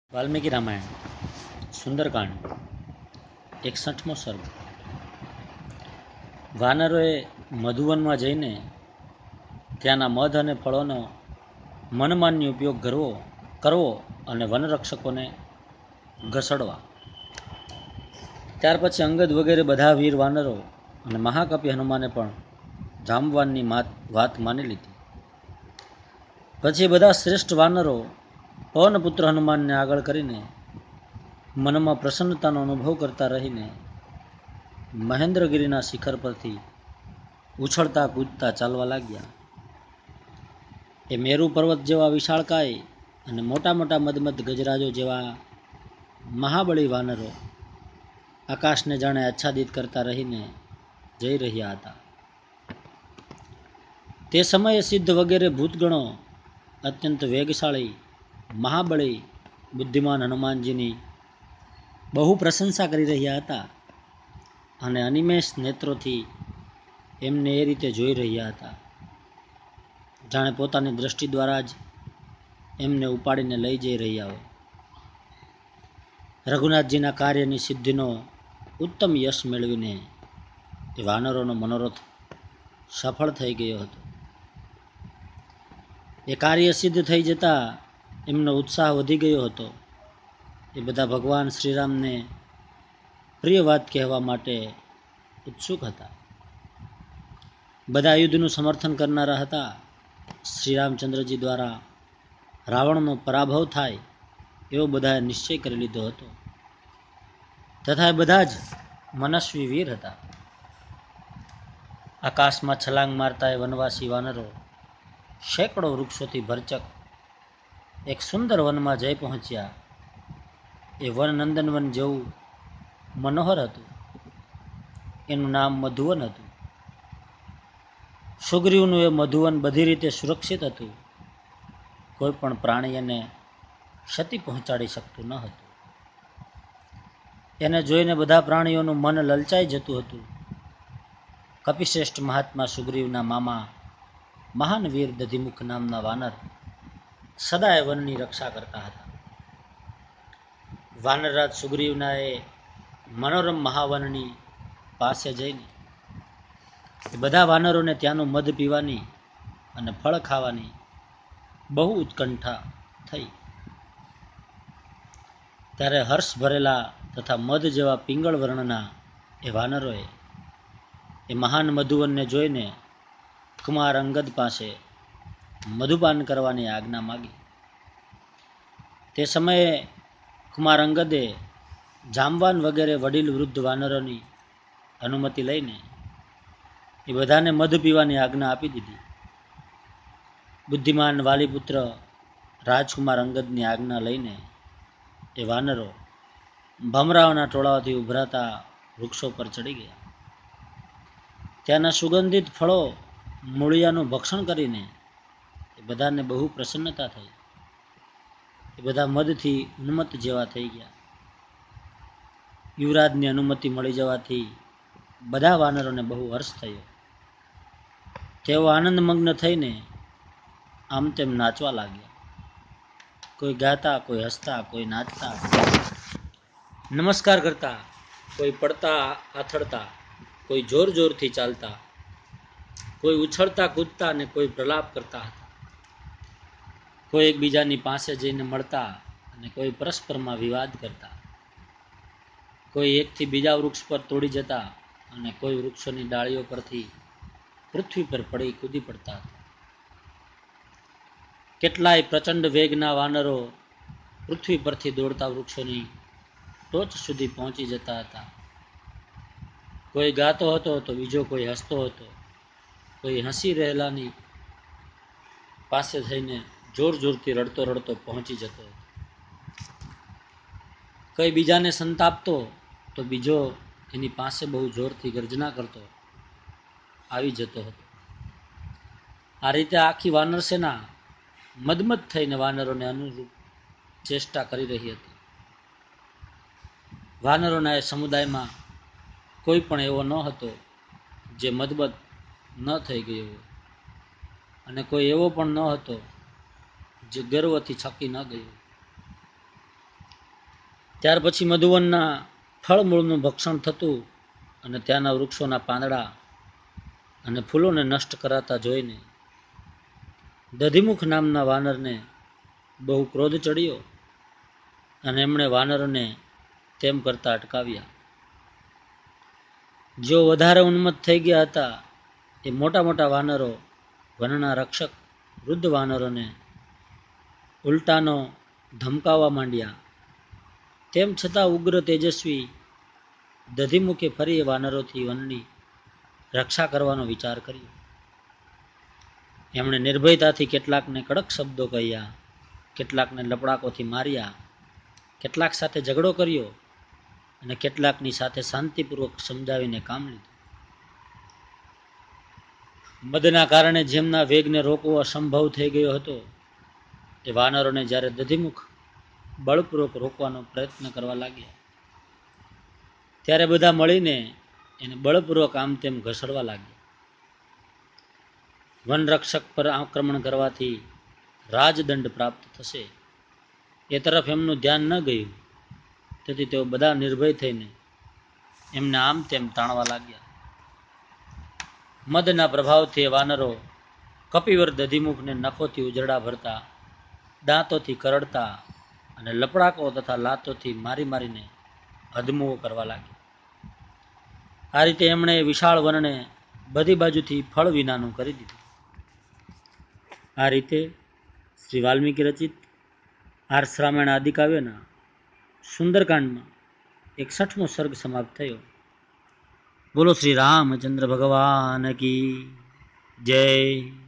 વાલ્મીકી રામાયણ સુંદરકાંડ 61મો સર્ગ. વાનરોએ મધુવનમાં જઈને ત્યાંના મધ અને ફળોનો મનમાન્ય ઉપયોગ કરવો અને વનરક્ષકોને ઘસડવા. ત્યાર પછી અંગદ વગેરે બધા વીર વાનરો અને મહાકપિ હનુમાને પણ જામવાનની વાત માની લીધી. પછી બધા શ્રેષ્ઠ વાનરો પવનપુત્ર હનુમાનને આગળ કરીને મનમાં પ્રસન્નતાનો અનુભવ કરતા રહીને મહેન્દ્રગીરીના શિખર પરથી ઉછળતા કૂદતા ચાલવા લાગ્યા. એ મેરુ પર્વત જેવા વિશાળકાય અને મોટા મોટા મદમદ ગજરાજો જેવા મહાબળી વાનરો આકાશને જાણે આચ્છાદિત કરતા રહીને જઈ રહ્યા હતા. તે સમયે સિદ્ધ વગેરે ભૂતગણો અત્યંત વેગશાળી મહાબળી બુદ્ધિમાન હનુમાનજીની બહુ પ્રશંસા કરી રહ્યા હતા અને અનિમેષ નેત્રોથી એમને એ રીતે જોઈ રહ્યા હતા જાણે પોતાની દ્રષ્ટિ દ્વારા જ એમને ઉપાડીને લઈ જઈ રહ્યા હોય. રઘુનાથજીના કાર્યની સિદ્ધિનો ઉત્તમ યશ મેળવીને એ વાનરોનો મનોરથ સફળ થઈ ગયો હતો. એ કાર્ય સિદ્ધ થઈ જતા એમનો ઉત્સાહ વધી ગયો હતો. એ બધા ભગવાન શ્રીરામને પ્રિય વાત કહેવા માટે ઉત્સુક હતા. બધા યુદ્ધનું સમર્થન કરનારા હતા. શ્રીરામચંદ્રજી દ્વારા રાવણનો પરાભવ થાય એવો બધાએ નિશ્ચય કરી લીધો હતો તથા એ બધા જ મનસ્વી વીર હતા. આકાશમાં છલાંગ મારતા એ વનવાસી વાનરો સેંકડો વૃક્ષોથી ભરચક એક સુંદર વનમાં જઈ પહોંચ્યા. એ વન નંદનવન જેવું મનોહર હતું. એનું નામ મધુવન હતું. સુગ્રીવનું એ મધુવન બધી રીતે સુરક્ષિત હતું. કોઈ પણ પ્રાણી એને ક્ષતિ પહોંચાડી શકતું ન હતું. એને જોઈને બધા પ્રાણીઓનું મન લલચાઈ જતું હતું. કપિશ્રેષ્ઠ મહાત્મા સુગ્રીવના મામા મહાન વીર દધિમુખ નામના વાનર સદાય વનની રક્ષા કરતા હતા. વાનરરાજ સુગ્રીવના એ મનોરમ મહાવનની પાસે જઈને એ બધા વાનરોને ત્યાંનું મધ પીવાની અને ફળ ખાવાની બહુ ઉત્કંઠા થઈ. ત્યારે હર્ષ ભરેલા તથા મધ જેવા પિંગળ વર્ણના એ વાનરોએ એ મહાન મધુવનને જોઈને કુમાર અંગદ પાસે મધુપાન કરવાની આજ્ઞા માગી. તે સમયે કુમાર અંગદે જામવાન વગેરે વડીલ વૃદ્ધ વાનરોની અનુમતિ લઈને એ બધાને મધ પીવાની આજ્ઞા આપી દીધી. બુદ્ધિમાન વાલીપુત્ર રાજકુમાર અંગદની આજ્ઞા લઈને એ વાનરો ભમરાઓના ટોળાઓથી ઉભરાતા વૃક્ષો પર ચડી ગયા. ત્યાંના સુગંધિત ફળો મૂળિયાનું ભક્ષણ કરીને એ બધાને બહુ પ્રસન્નતા થઈ. એ બધા મદથી ઉન્મત્ત જેવા થઈ ગયા. યુવરાજની અનુમતિ મળી જવાથી બધા વાનરોને બહુ હર્ષ થયો. તેઓ આનંદમગ્ન થઈને આમ તેમ નાચવા લાગ્યા. કોઈ ગાતા, કોઈ હસતા, કોઈ નાચતા, નમસ્કાર કરતા, કોઈ પડતા આથડતા, કોઈ જોર જોરથી ચાલતા, કોઈ ઉછળતા કૂદતા અને કોઈ પ્રલાપ કરતા હતા. કોઈ એકબીજાની પાસે જઈને મળતા અને કોઈ પરસ્પરમાં વિવાદ કરતા. કોઈ એકથી બીજા વૃક્ષ પર તોડી જતા અને કોઈ વૃક્ષોની ડાળીઓ પરથી પૃથ્વી પર પડી કૂદી પડતા હતા. કેટલાય પ્રચંડ વેગના વાનરો પૃથ્વી પરથી દોડતા વૃક્ષોની ટોચ સુધી પહોંચી જતા હતા. કોઈ ગાતો હતો તો બીજો કોઈ હસતો હતો. કોઈ હસી રહેલાની પાસે થઈને જોર જોરથી રડતો રડતો પહોંચી જતો હતો. કોઈ બીજાને સંતાપતો તો બીજો એની પાસે બહુ જોરથી ગર્જના કરતો આવી જતો હતો. આ રીતે આખી વાનર સેના મદમદ થઈને વાનરોને અનુરૂપ ચેષ્ટા કરી રહી હતી. વાનરોના એ સમુદાયમાં કોઈ પણ એવો ન હતો જે મદમદ ન થઈ ગયો હોય અને કોઈ એવો પણ ન હતો જે ગર્વથી છકી ન ગયો. ત્યાર પછી મધુવનના ફળમૂળનું ભક્ષણ થતું અને ત્યાંના વૃક્ષોના પાંદડા અને ફૂલોને નષ્ટ કરાતા જોઈને દધીમુખ નામના વાનરને બહુ ક્રોધ ચડ્યો અને એમણે વાનરોને તેમ કરતા અટકાવ્યા. જેઓ વધારે ઉન્મત્ત થઈ ગયા હતા એ મોટા મોટા વાનરો વનના રક્ષક વૃદ્ધ વાનરોને ઉલટાનો ધમકાવવા માંડ્યા. તેમ છતાં ઉગ્ર તેજસ્વી દધીમુખે ફરી એ વાનરોથી વનની રક્ષા કરવાનો વિચાર કર્યો. એમણે નિર્ભયતાથી કેટલાકને કડક શબ્દો કહ્યા, કેટલાકને લપડાકોથી માર્યા, કેટલાક સાથે ઝઘડો કર્યો અને કેટલાકની સાથે શાંતિપૂર્વક સમજાવીને કામ લીધું. મદના કારણે જેમના વેગને રોકવો અસંભવ થઈ ગયો હતો એ વાનરોને જ્યારે દધીમુખ બળપૂર્વક રોકવાનો પ્રયત્ન કરવા લાગ્યા ત્યારે બધા મળીને એને બળપૂર્વક આમ તેમ ઘસડવા લાગ્યા. વનરક્ષક પર આક્રમણ કરવાથી રાજદંડ પ્રાપ્ત થશે એ તરફ એમનું ધ્યાન ન ગયું, તેથી તેઓ બધા નિર્ભય થઈને એમને આમ તેમ તાણવા લાગ્યા. મદના પ્રભાવથી વાનરો કપિવર દધીમુખને નખોથી ઉજરડા ભરતા, દાંતોથી કરડતા અને લપડાકો તથા લાતોથી મારી મારીને અધમુઓ કરવા લાગ્યા. આ રીતે એમણે વિશાળ વનને બધી બાજુથી ફળ વિનાનું કરી દીધું. આ રીતે શ્રી વાલ્મીકી રચિત આર્ષ રામાયણ આદિકાવ્યના સુંદરકાંડમાં 61મો સર્ગ સમાપ્ત થયો. બોલો શ્રી રામચંદ્ર ભગવાન કી જય.